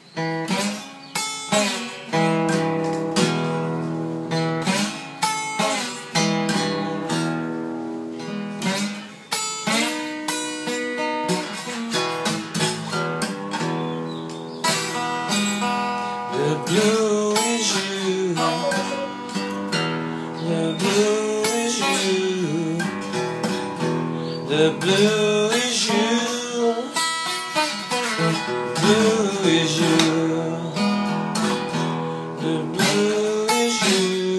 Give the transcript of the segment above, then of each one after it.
The blue is you. The blue is you. The blue is you. Blue is you. The blue is you.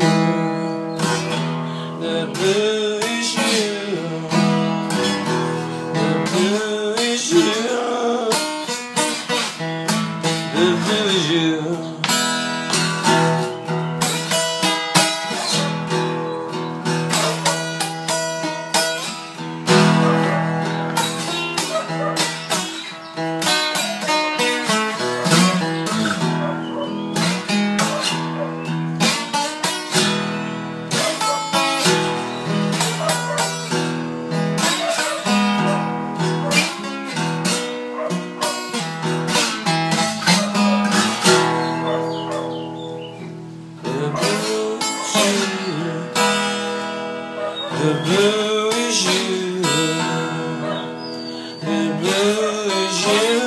The blue is you. The blue is you. The blue is you. The blue is you. The blue is you.